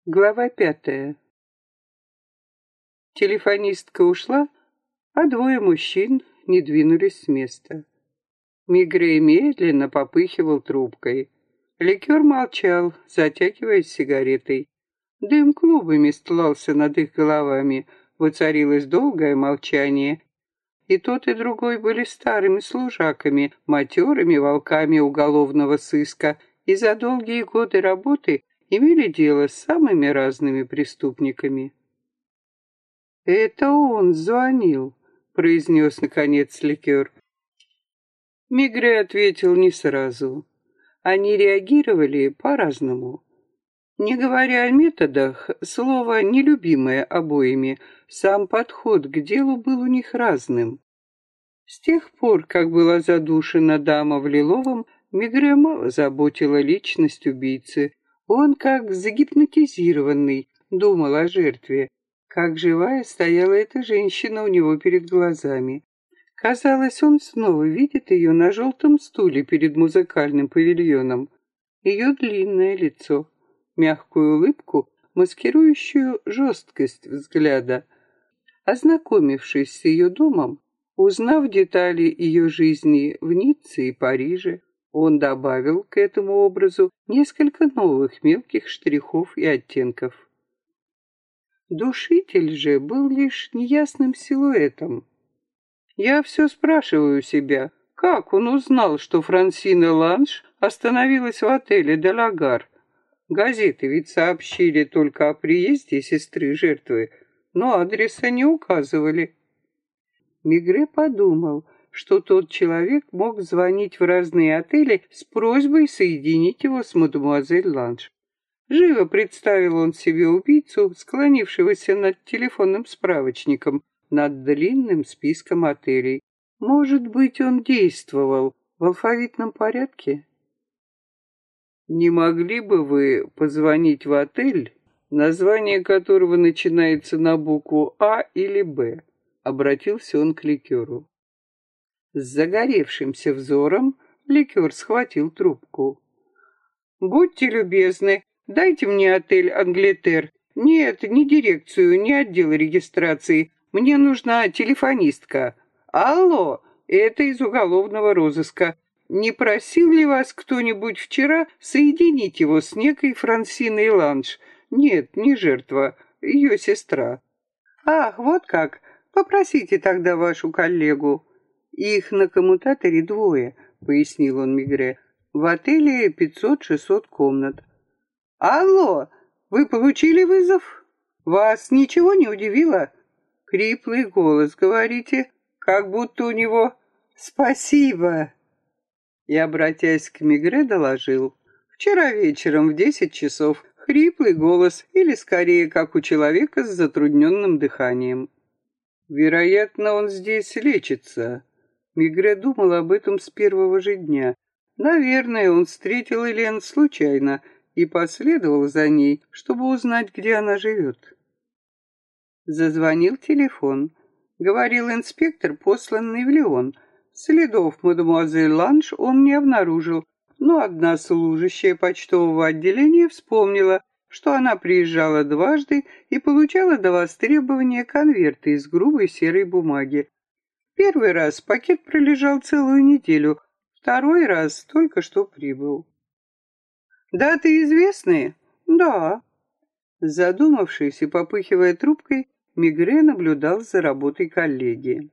Глава 5. Телефонистка ушла, а двое мужчин не двинулись с места. Мигре медленно попыхивал трубкой. Ликер молчал, затягиваясь сигаретой. Дым клубами стлался над их головами, воцарилось долгое молчание. И тот, и другой были старыми служаками, матерыми волками уголовного сыска, и за долгие годы работы имели дело с самыми разными преступниками. «Это он звонил», — произнес наконец Ликер. Мигре ответил не сразу. Они реагировали по-разному. Не говоря о методах, слово нелюбимое обоими, сам подход к делу был у них разным. С тех пор, как была задушена дама в лиловом, Мигре мало заботила личность убийцы. Он, как загипнотизированный, думал о жертве. Как живая стояла эта женщина у него перед глазами. Казалось, он снова видит ее на желтом стуле перед музыкальным павильоном. Ее длинное лицо, мягкую улыбку, маскирующую жесткость взгляда. Ознакомившись с ее домом, узнав детали ее жизни в Ницце и Париже, он добавил к этому образу несколько новых мелких штрихов и оттенков. Душитель же был лишь неясным силуэтом. Я все спрашиваю себя, как он узнал, что Франсина Ланж остановилась в отеле «Делагар»? Газеты ведь сообщили только о приезде сестры жертвы, но адреса не указывали. Мигре подумал, что тот человек мог звонить в разные отели с просьбой соединить его с мадемуазель Ланж. Живо представил он себе убийцу, склонившегося над телефонным справочником, над длинным списком отелей. Может быть, он действовал в алфавитном порядке? «Не могли бы вы позвонить в отель, название которого начинается на букву «А» или «Б»?» Обратился он к Ликеру. С загоревшимся взором Ликер схватил трубку. «Будьте любезны, дайте мне отель «Англетер». Нет, не дирекцию, не отдел регистрации. Мне нужна телефонистка. Алло, это из уголовного розыска. Не просил ли вас кто-нибудь вчера соединить его с некой Франсиной Ланж? Нет, не жертва, ее сестра». «Ах, вот как. Попросите тогда вашу коллегу». «Их на коммутаторе двое», — пояснил он Мигре. «В отеле 500-600 комнат». «Алло, вы получили вызов? Вас ничего не удивило?» Хриплый голос, говорите, как будто у него «Спасибо». И, обратясь к Мигре, доложил. «Вчера вечером в 10 часов хриплый голос, или скорее, как у человека с затрудненным дыханием». «Вероятно, он здесь лечится». Мигре думал об этом с первого же дня. Наверное, он встретил Элен случайно и последовал за ней, чтобы узнать, где она живет. Зазвонил телефон. Говорил инспектор, посланный в Лион. Следов мадемуазель Ланж он не обнаружил, но одна служащая почтового отделения вспомнила, что она приезжала дважды и получала до востребования конверты из грубой серой бумаги. Первый раз пакет пролежал целую неделю, второй раз только что прибыл. «Даты известные?» «Да». Задумавшись и попыхивая трубкой, Мигре наблюдал за работой коллеги.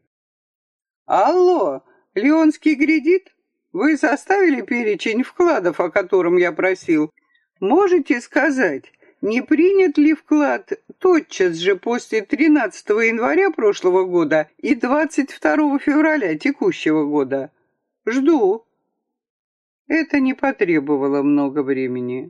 «Алло, Лионский кредит? Вы составили перечень вкладов, о котором я просил? Можете сказать, не принят ли вклад тотчас же после 13 января прошлого года и 22 февраля текущего года? Жду». Это не потребовало много времени.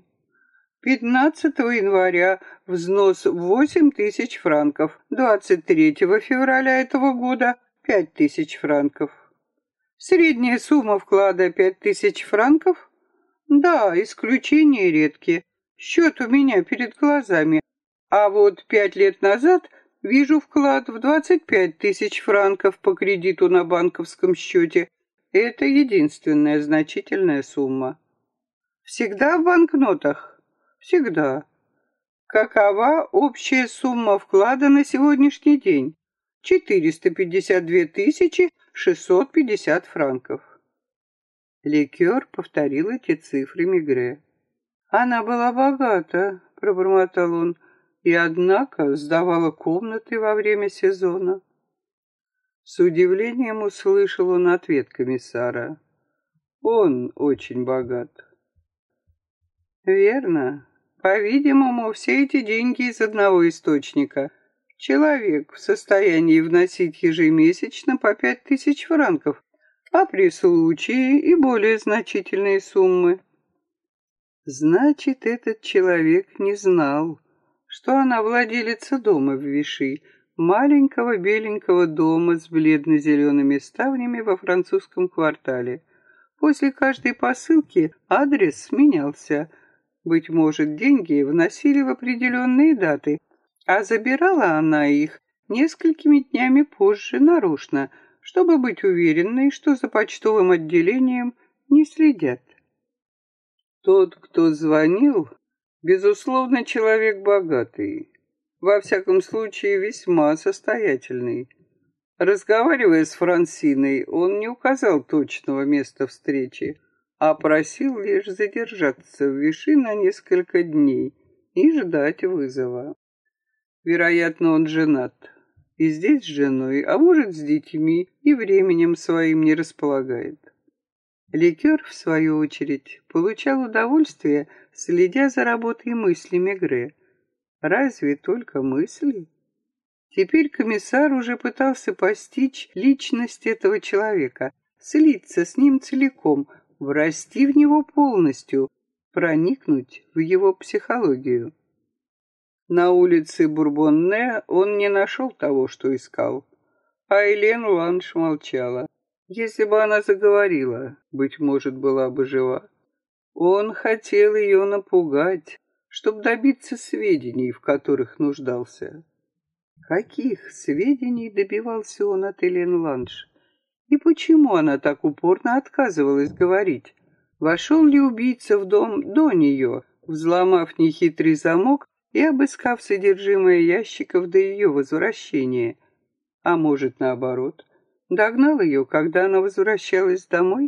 15 января взнос 8 тысяч франков, 23 февраля этого года 5 тысяч франков. Средняя сумма вклада 5 тысяч франков? Да, исключения редкие. Счет у меня перед глазами. А вот 5 лет назад вижу вклад в 25 тысяч франков по кредиту на банковском счете. Это единственная значительная сумма. Всегда в банкнотах? Всегда. Какова общая сумма вклада на сегодняшний день? 452 650 франков. Ликер повторил эти цифры Мегре. «Она была богата», — пробормотал он, «и, однако, сдавала комнаты во время сезона». С удивлением услышал он ответ комиссара. «Он очень богат». «Верно. По-видимому, все эти деньги из одного источника. Человек в состоянии вносить ежемесячно по 5000 франков, а при случае и более значительные суммы». Значит, этот человек не знал, что она владелица дома в Виши, маленького беленького дома с бледно-зелеными ставнями во французском квартале. После каждой посылки адрес менялся. Быть может, деньги вносили в определенные даты, а забирала она их несколькими днями позже нарочно, чтобы быть уверенной, что за почтовым отделением не следят. Тот, кто звонил, безусловно, человек богатый, во всяком случае весьма состоятельный. Разговаривая с Франсиной, он не указал точного места встречи, а просил лишь задержаться в Виши на несколько дней и ждать вызова. Вероятно, он женат, и здесь с женой, а может, с детьми, и временем своим не располагает. Ликер, в свою очередь, получал удовольствие, следя за работой мысли Мегре. Разве только мысли? Теперь комиссар уже пытался постичь личность этого человека, слиться с ним целиком, врасти в него полностью, проникнуть в его психологию. На улице Бурбонне он не нашел того, что искал, а Элен Ланш молчала. Если бы она заговорила, быть может, была бы жива. Он хотел ее напугать, чтобы добиться сведений, в которых нуждался. Каких сведений добивался он от Элен Ланш? И почему она так упорно отказывалась говорить? Вошел ли убийца в дом до нее, взломав нехитрый замок и обыскав содержимое ящиков до ее возвращения? А может, наоборот, догнал ее, когда она возвращалась домой?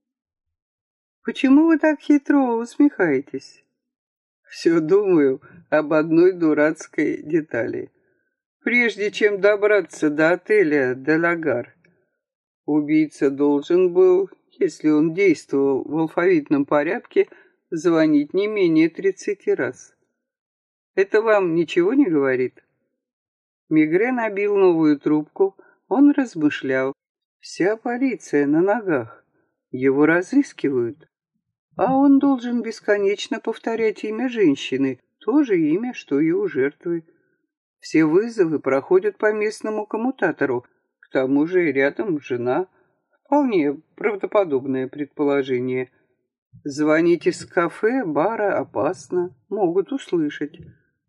Почему вы так хитро усмехаетесь? Все думаю об одной дурацкой детали. Прежде чем добраться до отеля «Делагар», убийца должен был, если он действовал в алфавитном порядке, звонить не менее 30 раз. Это вам ничего не говорит? Мегре набил новую трубку, он размышлял. Вся полиция на ногах. Его разыскивают. А он должен бесконечно повторять имя женщины, то же имя, что и у жертвы. Все вызовы проходят по местному коммутатору. К тому же рядом жена. Вполне правдоподобное предположение. Звонить из кафе, бара опасно. Могут услышать.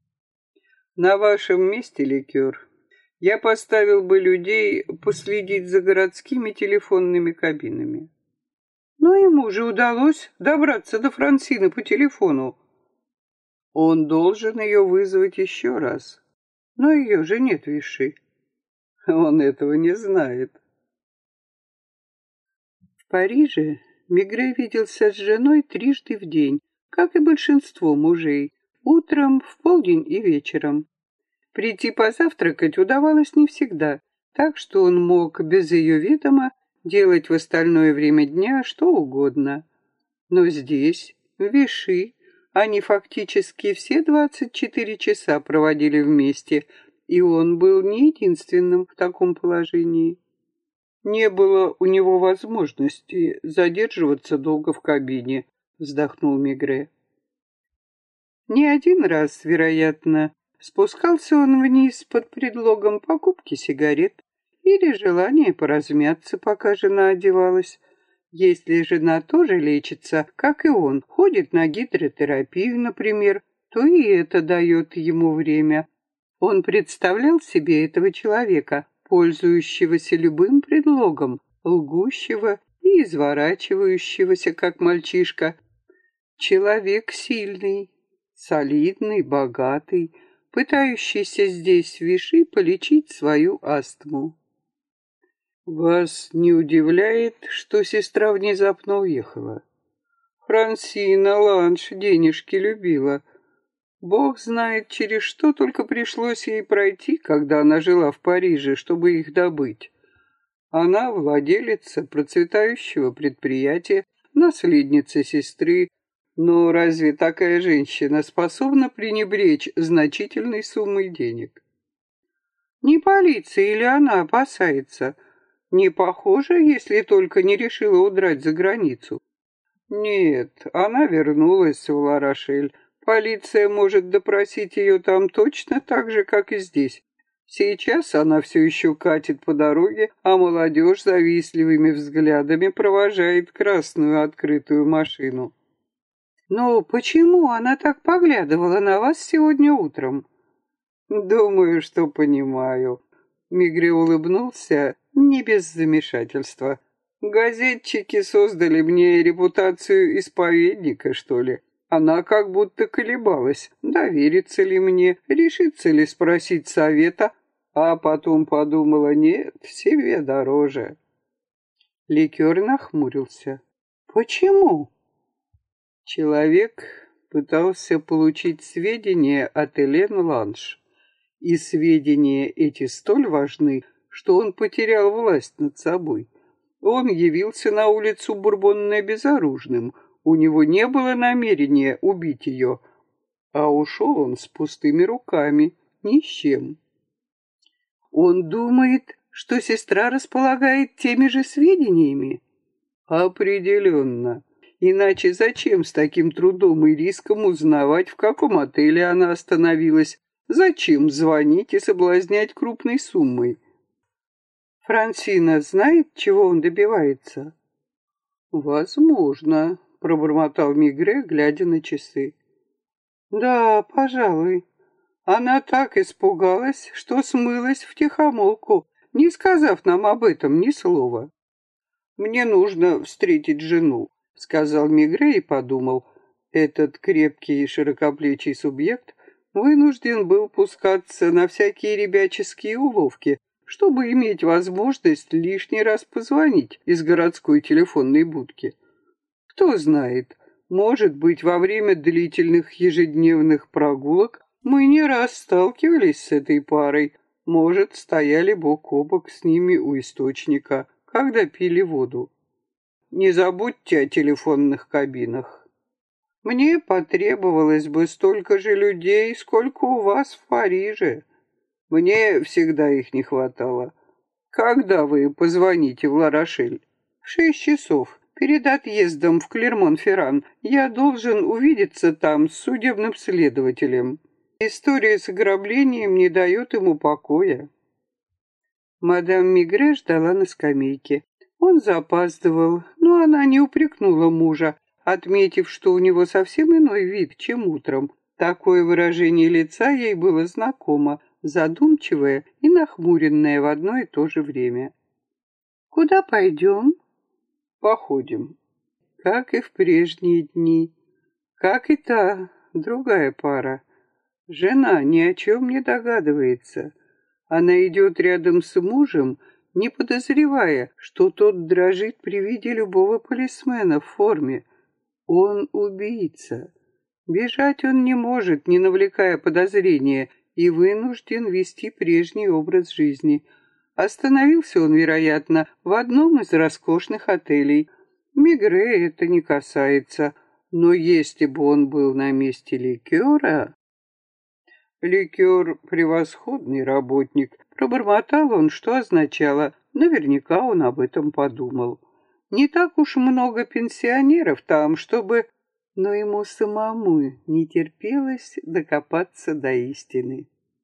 На вашем месте, Ликер, я поставил бы людей последить за городскими телефонными кабинами. Но ему же удалось добраться до Франсины по телефону. Он должен ее вызвать еще раз. Но ее же нет в Виши. Он этого не знает. В Париже Мегре виделся с женой трижды в день, как и большинство мужей, утром, в полдень и вечером. Прийти позавтракать удавалось не всегда, так что он мог без ее ведома делать в остальное время дня что угодно. Но здесь, в Виши, они фактически все 24 часа проводили вместе, и он был не единственным в таком положении. Не было у него возможности задерживаться долго в кабине, вздохнул Мегре. Не один раз, вероятно, спускался он вниз под предлогом покупки сигарет или желания поразмяться, пока жена одевалась. Если жена тоже лечится, как и он, ходит на гидротерапию, например, то и это дает ему время. Он представлял себе этого человека, пользующегося любым предлогом, лгущего и изворачивающегося, как мальчишка. Человек сильный, Солидный, богатый, пытающийся здесь в Виши полечить свою астму. Вас не удивляет, что сестра внезапно уехала? Франсина Ланш денежки любила. Бог знает, через что только пришлось ей пройти, когда она жила в Париже, чтобы их добыть. Она владелица процветающего предприятия, наследница сестры. Но разве такая женщина способна пренебречь значительной суммой денег? Не полиция или она опасается? Не похоже, если только не решила удрать за границу. Нет, она вернулась в Ла-Рошель. Полиция может допросить ее там точно так же, как и здесь. Сейчас она все еще катит по дороге, а молодежь завистливыми взглядами провожает красную открытую машину. Но почему она так поглядывала на вас сегодня утром? Думаю, что понимаю. Мигре улыбнулся, не без замешательства. Газетчики создали мне репутацию исповедника, что ли. Она как будто колебалась, доверится ли мне, решится ли спросить совета, а потом подумала, нет, себе дороже. Ликер нахмурился. Почему? Человек пытался получить сведения от Элен Ланш. И сведения эти столь важны, что он потерял власть над собой. Он явился на улицу Бурбонной безоружным. У него не было намерения убить ее, а ушел он с пустыми руками, ни с чем. Он думает, что сестра располагает теми же сведениями? Определенно. Иначе зачем с таким трудом и риском узнавать, в каком отеле она остановилась? Зачем звонить и соблазнять крупной суммой? Франсина знает, чего он добивается? Возможно, пробормотал Мигре, глядя на часы. Да, пожалуй. Она так испугалась, что смылась втихомолку, не сказав нам об этом ни слова. Мне нужно встретить жену, сказал Мигре и подумал. Этот крепкий и широкоплечий субъект вынужден был пускаться на всякие ребяческие уловки, чтобы иметь возможность лишний раз позвонить из городской телефонной будки. Кто знает, может быть, во время длительных ежедневных прогулок мы не раз сталкивались с этой парой, может, стояли бок о бок с ними у источника, когда пили воду. Не забудьте о телефонных кабинах. Мне потребовалось бы столько же людей, сколько у вас в Париже. Мне всегда их не хватало. Когда вы позвоните в Ла-Рошель? В 6 часов. Перед отъездом в Клермон-Ферран я должен увидеться там с судебным следователем. История с ограблением не дает ему покоя. Мадам Мигре ждала на скамейке. Он запаздывал, но она не упрекнула мужа, отметив, что у него совсем иной вид, чем утром. Такое выражение лица ей было знакомо, задумчивое и нахмуренное в одно и то же время. «Куда пойдем?» «Походим. Как и в прежние дни. Как и та, другая пара. Жена ни о чем не догадывается. Она идет рядом с мужем, не подозревая, что тот дрожит при виде любого полисмена в форме. Он убийца. Бежать он не может, не навлекая подозрения, и вынужден вести прежний образ жизни. Остановился он, вероятно, в одном из роскошных отелей. Мигре это не касается, но если бы он был на месте Ликера... Ликер — превосходный работник. Пробормотал он, что означало. Наверняка он об этом подумал. Не так уж много пенсионеров там, чтобы... Но ему самому не терпелось докопаться до истины.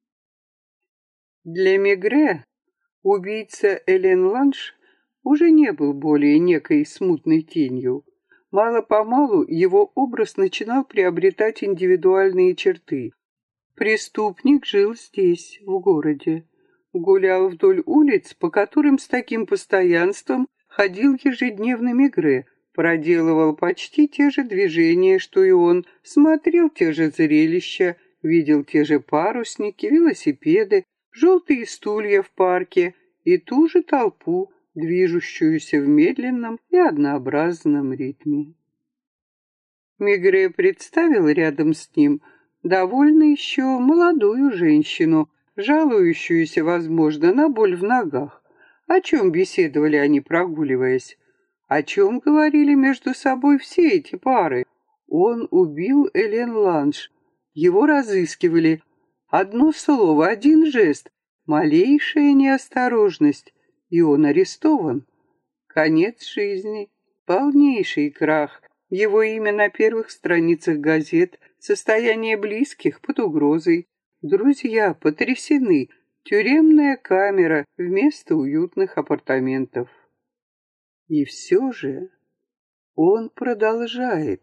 Для Мигре убийца Элен Ланш уже не был более некой смутной тенью. Мало-помалу его образ начинал приобретать индивидуальные черты. Преступник жил здесь, в городе. Гулял вдоль улиц, по которым с таким постоянством ходил ежедневно Мигре, проделывал почти те же движения, что и он, смотрел те же зрелища, видел те же парусники, велосипеды, желтые стулья в парке и ту же толпу, движущуюся в медленном и однообразном ритме. Мегре представил рядом с ним довольно еще молодую женщину, жалующуюся, возможно, на боль в ногах. О чем беседовали они, прогуливаясь? О чем говорили между собой все эти пары? Он убил Элен Ланш. Его разыскивали. Одно слово, один жест, малейшая неосторожность, и он арестован. Конец жизни, полнейший крах. Его имя на первых страницах газет, состояние близких под угрозой. Друзья потрясены. Тюремная камера вместо уютных апартаментов. И все же он продолжает.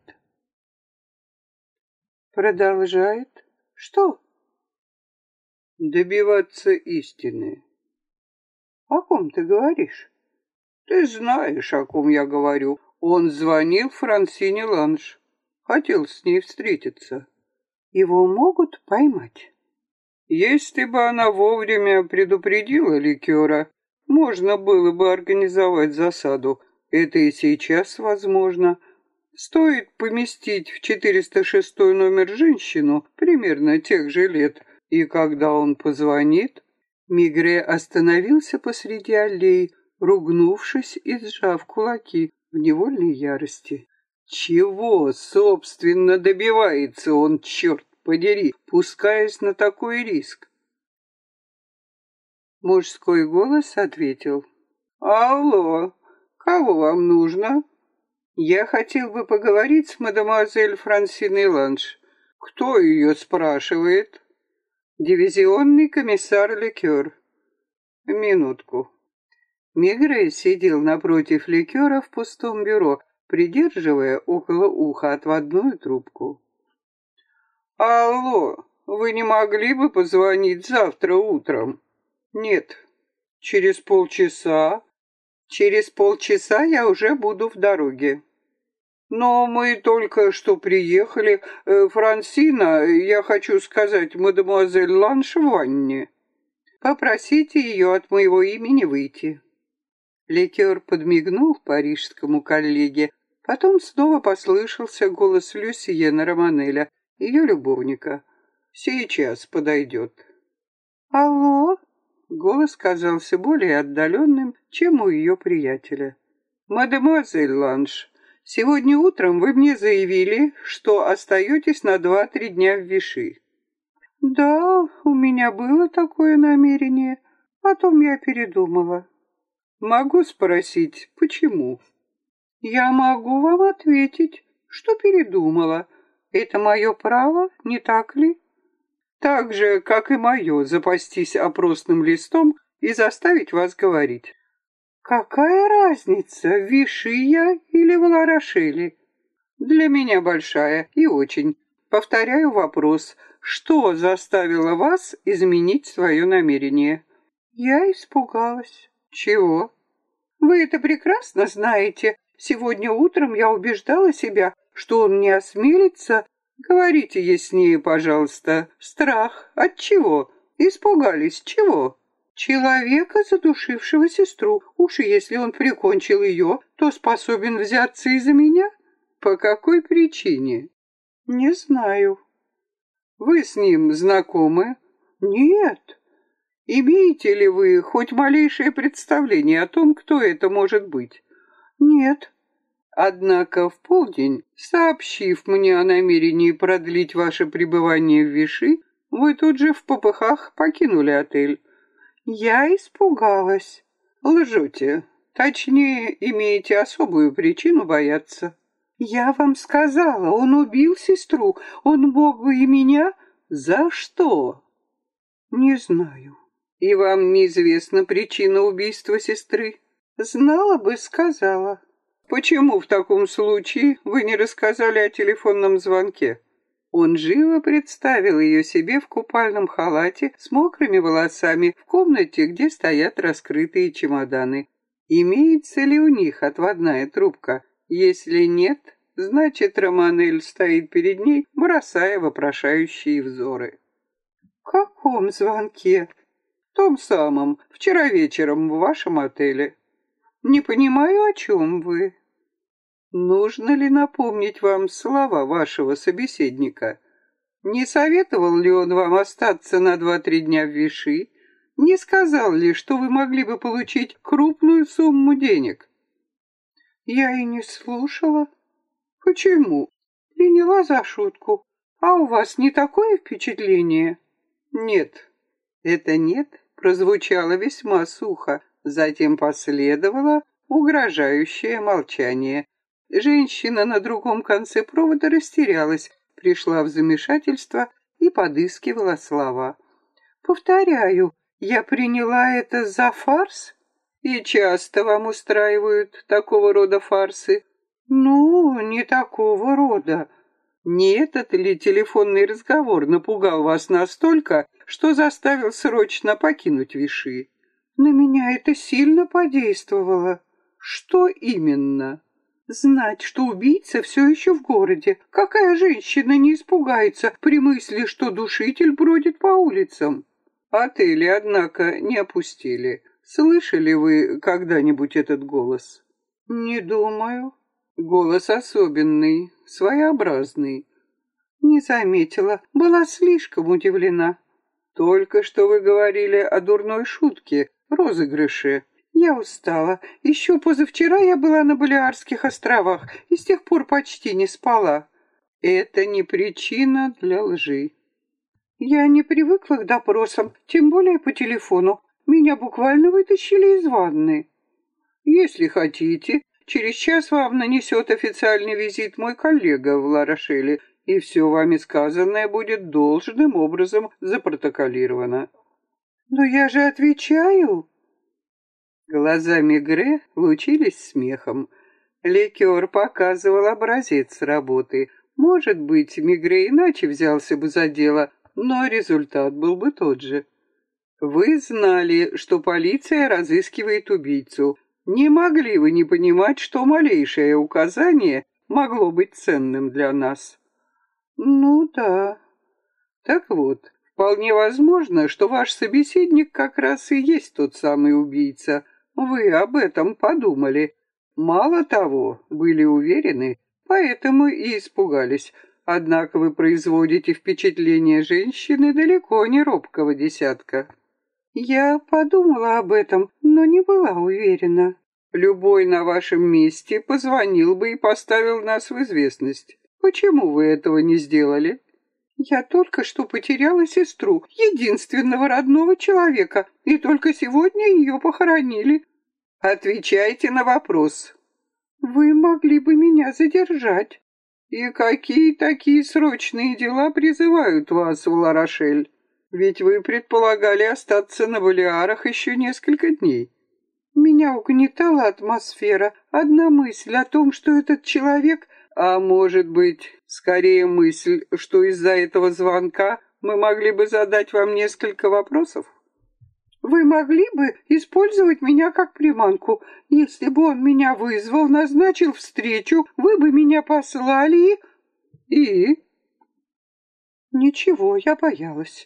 Продолжает? Что? Добиваться истины. О ком ты говоришь? Ты знаешь, о ком я говорю. Он звонил Франсине Ланш. Хотел с ней встретиться. Его могут поймать? Если бы она вовремя предупредила ликера, можно было бы организовать засаду. Это и сейчас возможно. Стоит поместить в 406 номер женщину примерно тех же лет, и когда он позвонит... Мегре остановился посреди аллеи, ругнувшись и сжав кулаки в невольной ярости. Чего, собственно, добивается он, черт подери, пускаясь на такой риск? Мужской голос ответил. «Алло, кого вам нужно?» «Я хотел бы поговорить с мадемуазель Франсиной Ланш». «Кто ее спрашивает?» «Дивизионный комиссар Ликер». «Минутку». Мегре сидел напротив Ликера в пустом бюро, придерживая около уха отводную трубку. «Алло, вы не могли бы позвонить завтра утром?» «Нет». «Через полчаса?» «Через полчаса я уже буду в дороге». «Но мы только что приехали. Франсина, я хочу сказать, мадемуазель Ланш в ванне. Попросите ее от моего имени выйти». Ликер подмигнул парижскому коллеге. Потом снова послышался голос Люсьена Романеля, ее любовника. «Сейчас подойдет». «Алло?» Голос казался более отдаленным, чем у ее приятеля. «Мадемуазель Ланш, сегодня утром вы мне заявили, что остаетесь на 2-3 дня в Виши». «Да, у меня было такое намерение. Потом я передумала». «Могу спросить, почему?» «Я могу вам ответить, что передумала. Это мое право, не так ли?» «Так же, как и мое, запастись опросным листом и заставить вас говорить». «Какая разница, в Виши я или в Ла-Рошеле?» «Для меня большая и очень. Повторяю вопрос. Что заставило вас изменить свое намерение?» «Я испугалась». «Чего?» «Вы это прекрасно знаете. Сегодня утром я убеждала себя, что он не осмелится...» «Говорите яснее, пожалуйста. Страх. От чего? Испугались чего?» «Человека, задушившего сестру. Уж если он прикончил ее, то способен взяться и за меня?» «По какой причине?» «Не знаю». «Вы с ним знакомы?» «Нет». «Имеете ли вы хоть малейшее представление о том, кто это может быть?» «Нет». Однако в полдень, сообщив мне о намерении продлить ваше пребывание в Виши, вы тут же в попыхах покинули отель. Я испугалась. Лжете. Точнее, имеете особую причину бояться. Я вам сказала, он убил сестру. Он мог бы и меня. За что? Не знаю. И вам неизвестна причина убийства сестры? Знала бы, сказала. Почему в таком случае вы не рассказали о телефонном звонке? Он живо представил ее себе в купальном халате с мокрыми волосами в комнате, где стоят раскрытые чемоданы. Имеется ли у них отводная трубка? Если нет, значит, Романель стоит перед ней, бросая вопрошающие взоры. «В каком звонке?» «В том самом, вчера вечером в вашем отеле». «Не понимаю, о чем вы». «Нужно ли напомнить вам слова вашего собеседника? Не советовал ли он вам остаться на 2-3 дня в Виши? Не сказал ли, что вы могли бы получить крупную сумму денег?» «Я и не слушала». «Почему?» «Приняла за шутку. А у вас не такое впечатление?» «Нет». Это «нет» прозвучало весьма сухо. Затем последовало угрожающее молчание. Женщина на другом конце провода растерялась, пришла в замешательство и подыскивала слова. «Повторяю, я приняла это за фарс?» «И часто вам устраивают такого рода фарсы?» «Ну, не такого рода». «Не этот ли телефонный разговор напугал вас настолько, что заставил срочно покинуть Виши?» «На меня это сильно подействовало». «Что именно?» «Знать, что убийца все еще в городе. Какая женщина не испугается при мысли, что душитель бродит по улицам?» «Отели, однако, не опустили. Слышали вы когда-нибудь этот голос?» «Не думаю». «Голос особенный, своеобразный». «Не заметила, была слишком удивлена». «Только что вы говорили о дурной шутке, розыгрыше». «Я устала. Еще позавчера я была на Балеарских островах и с тех пор почти не спала». «Это не причина для лжи». «Я не привыкла к допросам, тем более по телефону. Меня буквально вытащили из ванны». «Если хотите, через час вам нанесет официальный визит мой коллега в Ла-Рошеле, и все вами сказанное будет должным образом запротоколировано». «Но я же отвечаю». Глаза Мегре лучились смехом. Ликер показывал образец работы. Может быть, Мегре иначе взялся бы за дело, но результат был бы тот же. Вы знали, что полиция разыскивает убийцу. Не могли вы не понимать, что малейшее указание могло быть ценным для нас? Ну да. Так вот, вполне возможно, что ваш собеседник как раз и есть тот самый убийца. Вы об этом подумали. Мало того, были уверены, поэтому и испугались. Однако вы производите впечатление женщины далеко не робкого десятка. Я подумала об этом, но не была уверена. Любой на вашем месте позвонил бы и поставил нас в известность. Почему вы этого не сделали? Я только что потеряла сестру, единственного родного человека, и только сегодня ее похоронили. Отвечайте на вопрос. Вы могли бы меня задержать. И какие такие срочные дела призывают вас в Ла-Рошель? Ведь вы предполагали остаться на Балеарах еще несколько дней. Меня угнетала атмосфера, одна мысль о том, что этот человек... А может быть, скорее мысль, что из-за этого звонка мы могли бы задать вам несколько вопросов? Вы могли бы использовать меня как приманку. Если бы он меня вызвал, назначил встречу, вы бы меня послали и... Ничего, я боялась.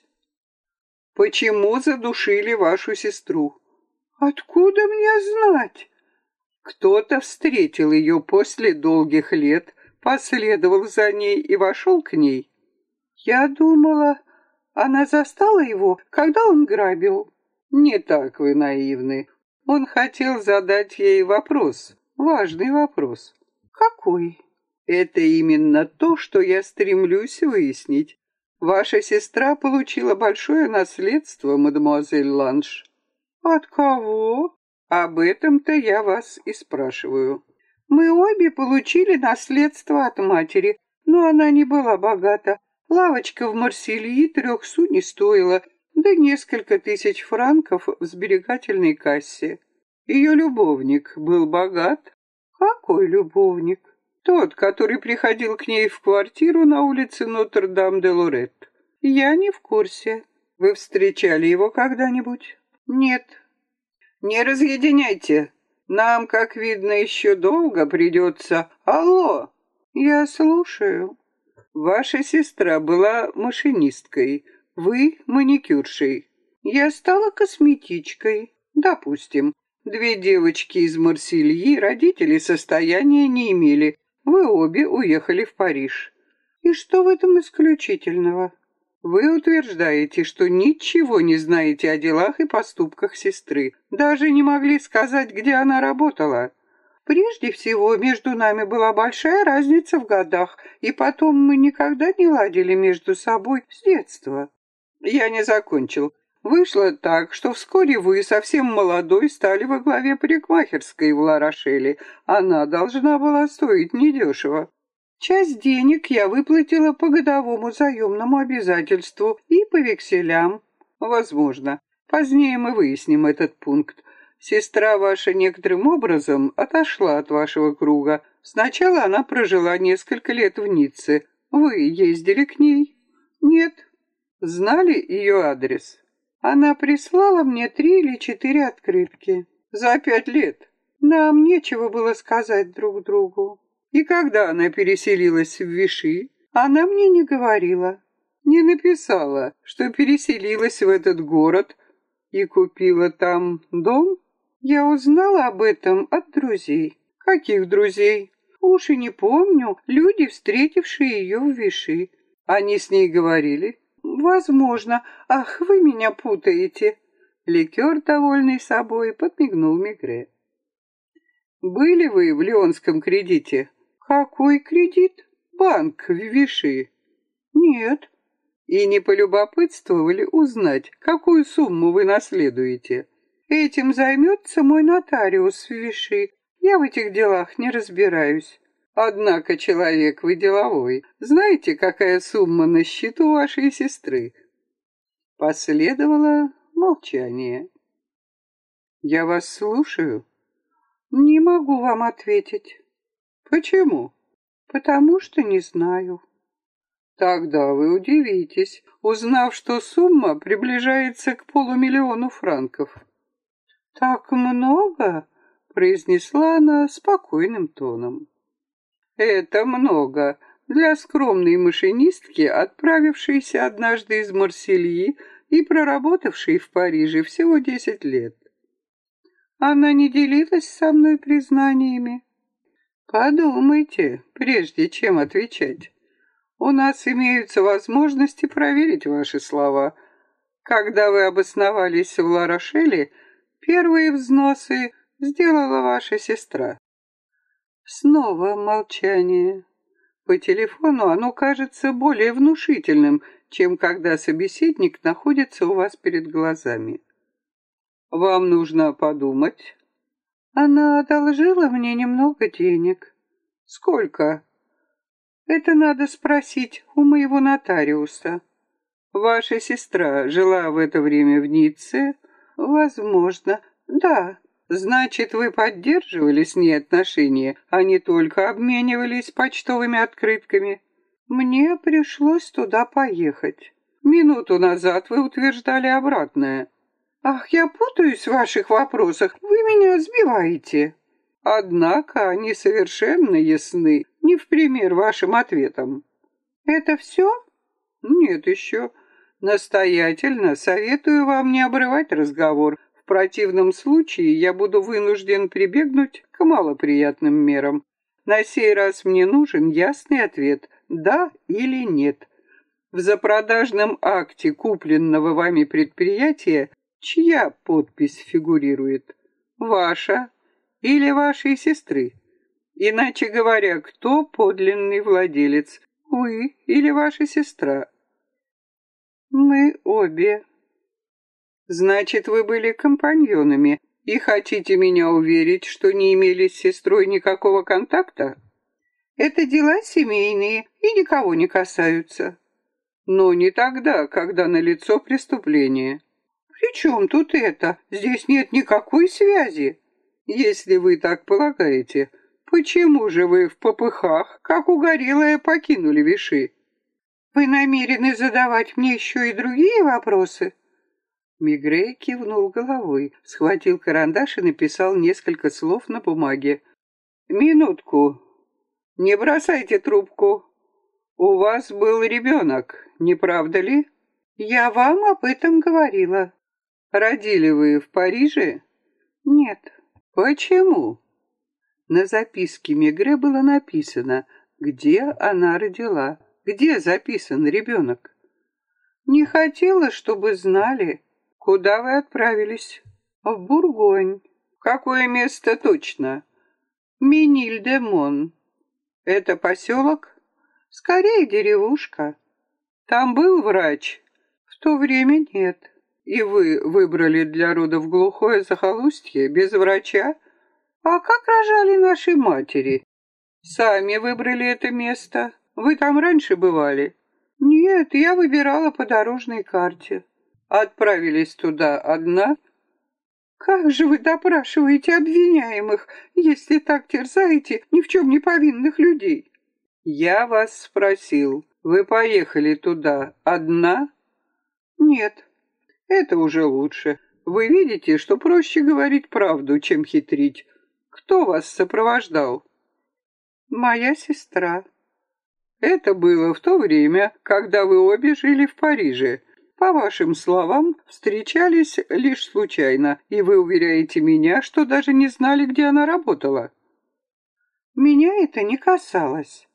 Почему задушили вашу сестру? Откуда мне знать? Кто-то встретил ее после долгих лет, последовал за ней и вошел к ней. Я думала, она застала его, когда он грабил. Не так вы наивны. Он хотел задать ей вопрос, важный вопрос. Какой? Это именно то, что я стремлюсь выяснить. Ваша сестра получила большое наследство, мадемуазель Ланш. От кого? Об этом-то я вас и спрашиваю. Мы обе получили наследство от матери, но она не была богата. Лавочка в Марсельи 3 су не стоила, да несколько тысяч франков в сберегательной кассе. Ее любовник был богат. Какой любовник? Тот, который приходил к ней в квартиру на улице Нотр-Дам-де-Лорет. Я не в курсе. Вы встречали его когда-нибудь? Нет. Не разъединяйте. Нам, как видно, еще долго придется. Алло, я слушаю. Ваша сестра была машинисткой, вы маникюршей. Я стала косметичкой, допустим. Две девочки из Марсельи, родители состояния не имели. Вы обе уехали в Париж. И что в этом исключительного? Вы утверждаете, что ничего не знаете о делах и поступках сестры. Даже не могли сказать, где она работала. Прежде всего, между нами была большая разница в годах, и потом мы никогда не ладили между собой с детства. Я не закончил. Вышло так, что вскоре вы, совсем молодой, стали во главе парикмахерской в Ла-Рошеле. Она должна была стоить недешево. Часть денег я выплатила по годовому заемному обязательству и по векселям. Возможно. Позднее мы выясним этот пункт. Сестра ваша некоторым образом отошла от вашего круга. Сначала она прожила несколько лет в Ницце. Вы ездили к ней? Нет. Знали ее адрес? Она прислала мне 3 или 4 открытки. За 5 лет. Нам нечего было сказать друг другу. И когда она переселилась в Виши, она мне не говорила, не написала, что переселилась в этот город и купила там дом. Я узнала об этом от друзей. Каких друзей? Уж и не помню, люди, встретившие ее в Виши. Они с ней говорили? Возможно. Ах, вы меня путаете. Ликер, довольный собой, подмигнул Мегре. Были вы в Лионском кредите? Какой кредит? Банк в Виши. Нет. И не полюбопытствовали узнать, какую сумму вы наследуете? Этим займется мой нотариус в Виши. Я в этих делах не разбираюсь. Однако человек вы деловой. Знаете, какая сумма на счету вашей сестры? Последовало молчание. Я вас слушаю. Не могу вам ответить. Почему? Потому что не знаю. Тогда вы удивитесь, узнав, что сумма приближается к 500 000 франков. Так много? Произнесла она спокойным тоном. Это много для скромной машинистки, отправившейся однажды из Марсельи и проработавшей в Париже всего 10 лет. Она не делилась со мной признаниями. Подумайте, прежде чем отвечать. У нас имеются возможности проверить ваши слова. Когда вы обосновались в Ла-Рошеле, первые взносы сделала ваша сестра. Снова молчание. По телефону оно кажется более внушительным, чем когда собеседник находится у вас перед глазами. Вам нужно подумать. Она одолжила мне немного денег. Сколько? Это надо спросить у моего нотариуса. Ваша сестра жила в это время в Ницце? Возможно. Да. Значит, вы поддерживали с ней отношения, а не только обменивались почтовыми открытками? Мне пришлось туда поехать. Минуту назад вы утверждали обратное. Ах, я путаюсь в ваших вопросах, вы меня сбиваете. Однако они совершенно ясны, не в пример вашим ответам. Это все? Нет еще. Настоятельно советую вам не обрывать разговор. В противном случае я буду вынужден прибегнуть к малоприятным мерам. На сей раз мне нужен ясный ответ, да или нет. В запродажном акте купленного вами предприятия чья подпись фигурирует? Ваша или вашей сестры? Иначе говоря, кто подлинный владелец? Вы или ваша сестра? Мы обе. Значит, вы были компаньонами и хотите меня уверить, что не имели с сестрой никакого контакта? Это дела семейные и никого не касаются. Но не тогда, когда налицо преступление. При чем тут это? Здесь нет никакой связи. Если вы так полагаете, почему же вы в попыхах, как угорелая, покинули Виши? Вы намерены задавать мне еще и другие вопросы? Мегре кивнул головой, схватил карандаш и написал несколько слов на бумаге. «Минутку. Не бросайте трубку. У вас был ребенок, не правда ли?» «Я вам об этом говорила». «Родили вы в Париже?» «Нет». «Почему?» На записке Мегре было написано, где она родила, где записан ребенок. «Не хотела, чтобы знали. Куда вы отправились?» «В Бургонь». «Какое место точно?» «Мениль-де-Мон». «Это поселок?» «Скорее деревушка». «Там был врач?» «В то время нет». «И вы выбрали для родов глухое захолустье, без врача?» «А как рожали наши матери?» «Сами выбрали это место? Вы там раньше бывали?» «Нет, я выбирала по дорожной карте». «Отправились туда одна?» «Как же вы допрашиваете обвиняемых, если так терзаете ни в чем не повинных людей?» «Я вас спросил, вы поехали туда одна?» «Нет». «Это уже лучше. Вы видите, что проще говорить правду, чем хитрить. Кто вас сопровождал?» «Моя сестра». «Это было в то время, когда вы обе жили в Париже. По вашим словам, встречались лишь случайно, и вы уверяете меня, что даже не знали, где она работала». «Меня это не касалось».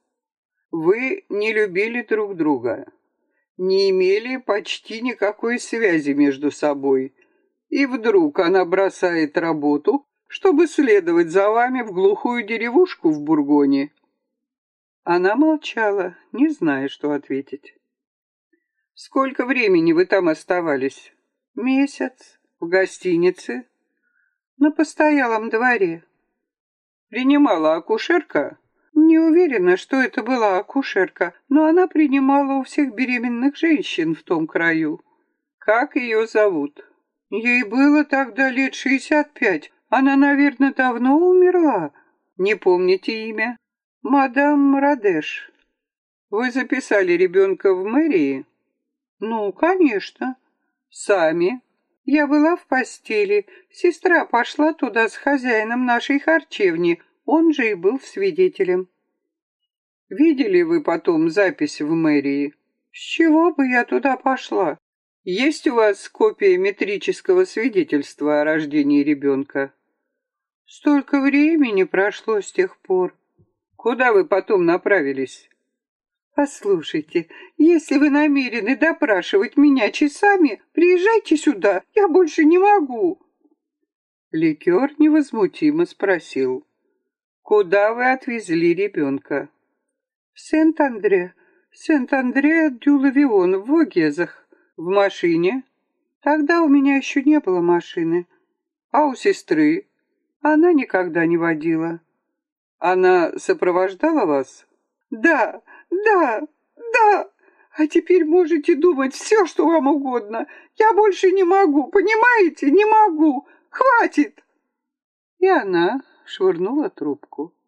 «Вы не любили друг друга, не имели почти никакой связи между собой, и вдруг она бросает работу, чтобы следовать за вами в глухую деревушку в Бургоне». Она молчала, не зная, что ответить. «Сколько времени вы там оставались?» «Месяц. В гостинице?» «На постоялом дворе». «Принимала акушерка?» «Не уверена, что это была акушерка, но она принимала у всех беременных женщин в том краю». «Как ее зовут?» «Ей было тогда лет 65. Она, наверное, давно умерла». «Не помните имя?» «Мадам Радеш». «Вы записали ребенка в мэрии?» «Ну, конечно». «Сами?» «Я была в постели. Сестра пошла туда с хозяином нашей харчевни. Он же и был свидетелем». «Видели вы потом запись в мэрии?» «С чего бы я туда пошла?» «Есть у вас копия метрического свидетельства о рождении ребенка?» «Столько времени прошло с тех пор». «Куда вы потом направились?» «Послушайте, если вы намерены допрашивать меня часами, приезжайте сюда, я больше не могу». Ликер невозмутимо спросил: «Куда вы отвезли ребенка?» «В Сент-Андре, Сент-Андре-дю-Лавион, в Вогезах». «В машине?» «Тогда у меня еще не было машины». «А у сестры?» «Она никогда не водила». «Она сопровождала вас?» «Да, да, да. А теперь можете думать все, что вам угодно. Я больше не могу, понимаете? Не могу. Хватит!» И она швырнула трубку.